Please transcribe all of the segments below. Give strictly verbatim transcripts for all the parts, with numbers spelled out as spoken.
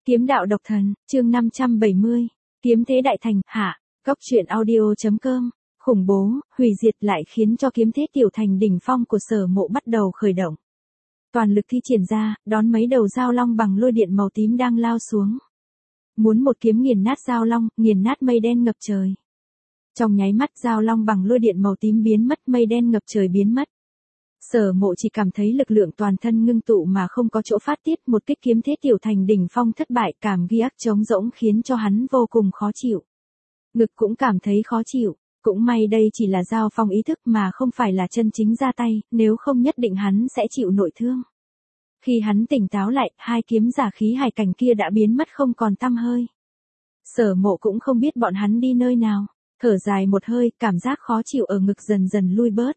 Kiếm đạo độc thần, chương năm trăm bảy mươi. Kiếm thế đại thành, hạ. Góc truyện audio.com. Khủng bố, hủy diệt lại khiến cho kiếm thế tiểu thành đỉnh phong của Sở Mộ bắt đầu khởi động. Toàn lực thi triển ra, đón mấy đầu dao long bằng lôi điện màu tím đang lao xuống. Muốn một kiếm nghiền nát dao long, nghiền nát mây đen ngập trời. Trong nháy mắt dao long bằng lôi điện màu tím biến mất, mây đen ngập trời biến mất. Sở Mộ chỉ cảm thấy lực lượng toàn thân ngưng tụ mà không có chỗ phát tiết, một kích kiếm thế tiểu thành đỉnh phong thất bại, cảm ghi ác trống rỗng khiến cho hắn vô cùng khó chịu. Ngực cũng cảm thấy khó chịu, cũng may đây chỉ là giao phong ý thức mà không phải là chân chính ra tay, nếu không nhất định hắn sẽ chịu nội thương. Khi hắn tỉnh táo lại, hai kiếm giả khí hải cảnh kia đã biến mất không còn tăm hơi. Sở Mộ cũng không biết bọn hắn đi nơi nào, thở dài một hơi, cảm giác khó chịu ở ngực dần dần lui bớt.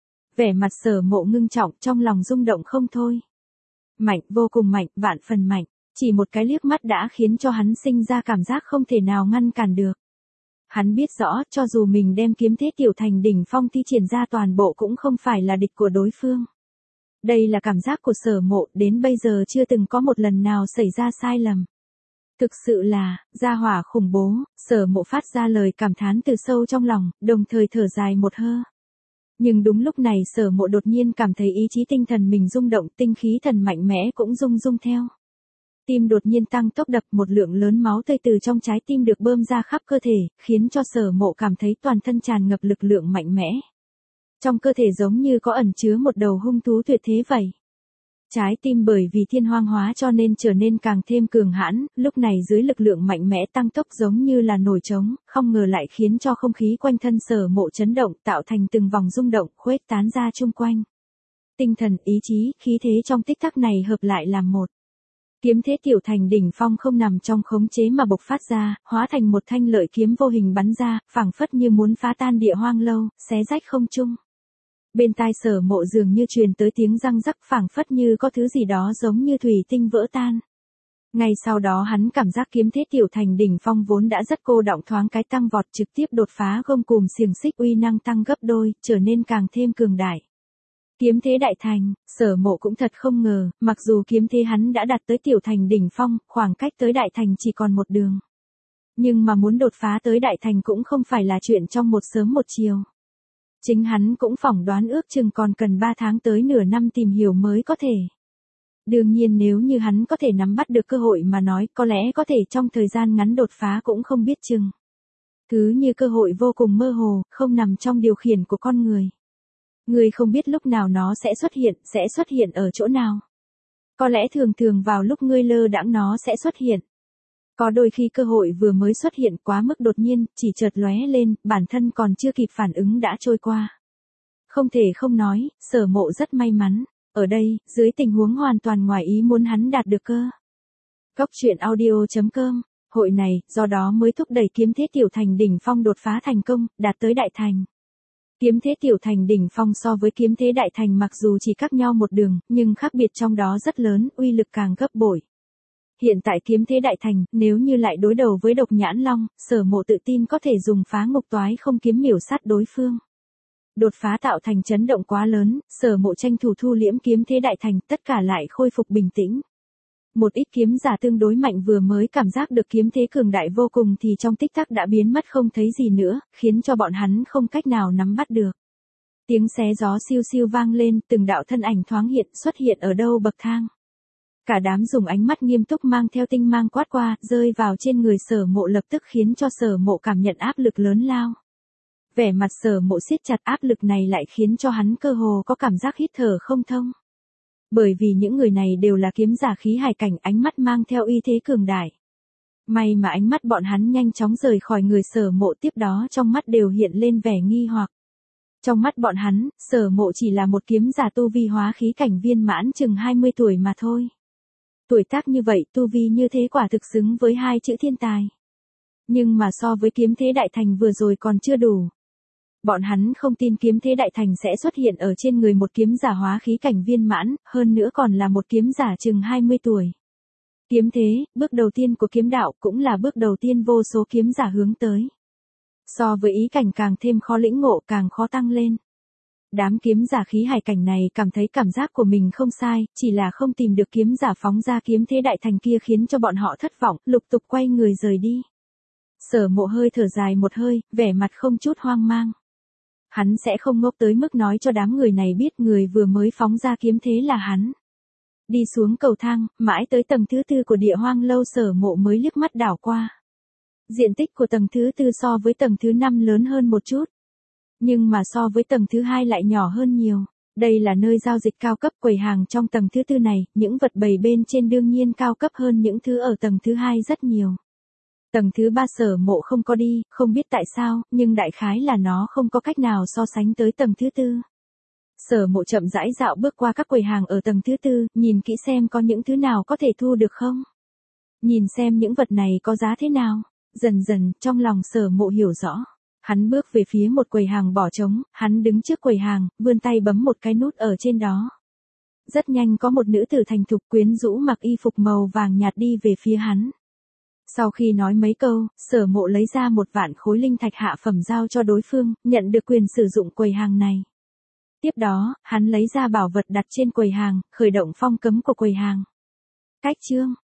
Vẻ mặt Sở Mộ ngưng trọng, trong lòng rung động không thôi. Mạnh, vô cùng mạnh, vạn phần mạnh, chỉ một cái liếc mắt đã khiến cho hắn sinh ra cảm giác không thể nào ngăn cản được. Hắn biết rõ, cho dù mình đem kiếm thế tiểu thành đỉnh phong thi triển ra toàn bộ cũng không phải là địch của đối phương. Đây là cảm giác của Sở Mộ, đến bây giờ chưa từng có một lần nào xảy ra sai lầm. Thực sự là, gia hỏa khủng bố. Sở Mộ phát ra lời cảm thán từ sâu trong lòng, đồng thời thở dài một hơi. Nhưng đúng lúc này Sở Mộ đột nhiên cảm thấy ý chí tinh thần mình rung động, tinh khí thần mạnh mẽ cũng rung rung theo. Tim đột nhiên tăng tốc đập, một lượng lớn máu tươi từ trong trái tim được bơm ra khắp cơ thể, khiến cho Sở Mộ cảm thấy toàn thân tràn ngập lực lượng mạnh mẽ. Trong cơ thể giống như có ẩn chứa một đầu hung thú tuyệt thế vậy. Trái tim bởi vì thiên hoang hóa cho nên trở nên càng thêm cường hãn, lúc này dưới lực lượng mạnh mẽ tăng tốc giống như là nổi trống, không ngờ lại khiến cho không khí quanh thân Sở Mộ chấn động, tạo thành từng vòng rung động, khuếch tán ra chung quanh. Tinh thần, ý chí, khí thế trong tích tắc này hợp lại làm một. Kiếm thế tiểu thành đỉnh phong không nằm trong khống chế mà bộc phát ra, hóa thành một thanh lợi kiếm vô hình bắn ra, phảng phất như muốn phá tan địa hoang lâu, xé rách không trung. Bên tai Sở Mộ dường như truyền tới tiếng răng rắc, phảng phất như có thứ gì đó giống như thủy tinh vỡ tan. Ngay sau đó hắn cảm giác kiếm thế tiểu thành đỉnh phong vốn đã rất cô đọng thoáng cái tăng vọt, trực tiếp đột phá gông cùm xiềng xích, uy năng tăng gấp đôi, trở nên càng thêm cường đại. Kiếm thế đại thành, Sở Mộ cũng thật không ngờ, mặc dù kiếm thế hắn đã đạt tới tiểu thành đỉnh phong, khoảng cách tới đại thành chỉ còn một đường. Nhưng mà muốn đột phá tới đại thành cũng không phải là chuyện trong một sớm một chiều. Chính hắn cũng phỏng đoán ước chừng còn cần ba tháng tới nửa năm tìm hiểu mới có thể. Đương nhiên nếu như hắn có thể nắm bắt được cơ hội mà nói, có lẽ có thể trong thời gian ngắn đột phá cũng không biết chừng. Cứ như cơ hội vô cùng mơ hồ, không nằm trong điều khiển của con người. Người không biết lúc nào nó sẽ xuất hiện, sẽ xuất hiện ở chỗ nào. Có lẽ thường thường vào lúc ngươi lơ đãng nó sẽ xuất hiện. Có đôi khi cơ hội vừa mới xuất hiện quá mức đột nhiên, chỉ chợt lóe lên, bản thân còn chưa kịp phản ứng đã trôi qua. Không thể không nói, Sở Mộ rất may mắn. Ở đây, dưới tình huống hoàn toàn ngoài ý muốn hắn đạt được cơ. Góc truyện audio.com. Hội này, do đó mới thúc đẩy kiếm thế tiểu thành đỉnh phong đột phá thành công, đạt tới đại thành. Kiếm thế tiểu thành đỉnh phong so với kiếm thế đại thành mặc dù chỉ cách nhau một đường, nhưng khác biệt trong đó rất lớn, uy lực càng gấp bội. Hiện tại kiếm thế đại thành, nếu như lại đối đầu với độc nhãn long, Sở Mộ tự tin có thể dùng phá ngục toái không kiếm miểu sát đối phương. Đột phá tạo thành chấn động quá lớn, Sở Mộ tranh thủ thu liễm kiếm thế đại thành, tất cả lại khôi phục bình tĩnh. Một ít kiếm giả tương đối mạnh vừa mới cảm giác được kiếm thế cường đại vô cùng thì trong tích tắc đã biến mất không thấy gì nữa, khiến cho bọn hắn không cách nào nắm bắt được. Tiếng xé gió siêu siêu vang lên, từng đạo thân ảnh thoáng hiện, xuất hiện ở đâu bậc thang. Cả đám dùng ánh mắt nghiêm túc mang theo tinh mang quát qua, rơi vào trên người Sở Mộ lập tức khiến cho Sở Mộ cảm nhận áp lực lớn lao. Vẻ mặt Sở Mộ siết chặt, áp lực này lại khiến cho hắn cơ hồ có cảm giác hít thở không thông. Bởi vì những người này đều là kiếm giả khí hải cảnh, ánh mắt mang theo uy thế cường đại. May mà ánh mắt bọn hắn nhanh chóng rời khỏi người Sở Mộ, tiếp đó trong mắt đều hiện lên vẻ nghi hoặc. Trong mắt bọn hắn, Sở Mộ chỉ là một kiếm giả tu vi hóa khí cảnh viên mãn chừng hai mươi tuổi mà thôi. Tuổi tác như vậy, tu vi như thế quả thực xứng với hai chữ thiên tài. Nhưng mà so với kiếm thế đại thành vừa rồi còn chưa đủ. Bọn hắn không tin kiếm thế đại thành sẽ xuất hiện ở trên người một kiếm giả hóa khí cảnh viên mãn, hơn nữa còn là một kiếm giả chừng hai mươi tuổi. Kiếm thế, bước đầu tiên của kiếm đạo cũng là bước đầu tiên vô số kiếm giả hướng tới. So với ý cảnh càng thêm khó lĩnh ngộ càng khó tăng lên. Đám kiếm giả khí hải cảnh này cảm thấy cảm giác của mình không sai, chỉ là không tìm được kiếm giả phóng ra kiếm thế đại thành kia khiến cho bọn họ thất vọng, lục tục quay người rời đi. Sở Mộ hơi thở dài một hơi, vẻ mặt không chút hoang mang. Hắn sẽ không ngốc tới mức nói cho đám người này biết người vừa mới phóng ra kiếm thế là hắn. Đi xuống cầu thang, mãi tới tầng thứ tư của Địa Hoang lâu Sở Mộ mới liếc mắt đảo qua. Diện tích của tầng thứ tư so với tầng thứ năm lớn hơn một chút. Nhưng mà so với tầng thứ hai lại nhỏ hơn nhiều. Đây là nơi giao dịch cao cấp, quầy hàng trong tầng thứ tư này, những vật bày bên trên đương nhiên cao cấp hơn những thứ ở tầng thứ hai rất nhiều. Tầng thứ ba Sở Mộ không có đi, không biết tại sao, nhưng đại khái là nó không có cách nào so sánh tới tầng thứ tư. Sở Mộ chậm rãi dạo bước qua các quầy hàng ở tầng thứ tư, nhìn kỹ xem có những thứ nào có thể thu được không. Nhìn xem những vật này có giá thế nào. Dần dần, trong lòng Sở Mộ hiểu rõ. Hắn bước về phía một quầy hàng bỏ trống, hắn đứng trước quầy hàng, vươn tay bấm một cái nút ở trên đó. Rất nhanh có một nữ tử thành thục quyến rũ mặc y phục màu vàng nhạt đi về phía hắn. Sau khi nói mấy câu, Sở Mộ lấy ra một vạn khối linh thạch hạ phẩm giao cho đối phương, nhận được quyền sử dụng quầy hàng này. Tiếp đó, hắn lấy ra bảo vật đặt trên quầy hàng, khởi động phong cấm của quầy hàng. Cách chương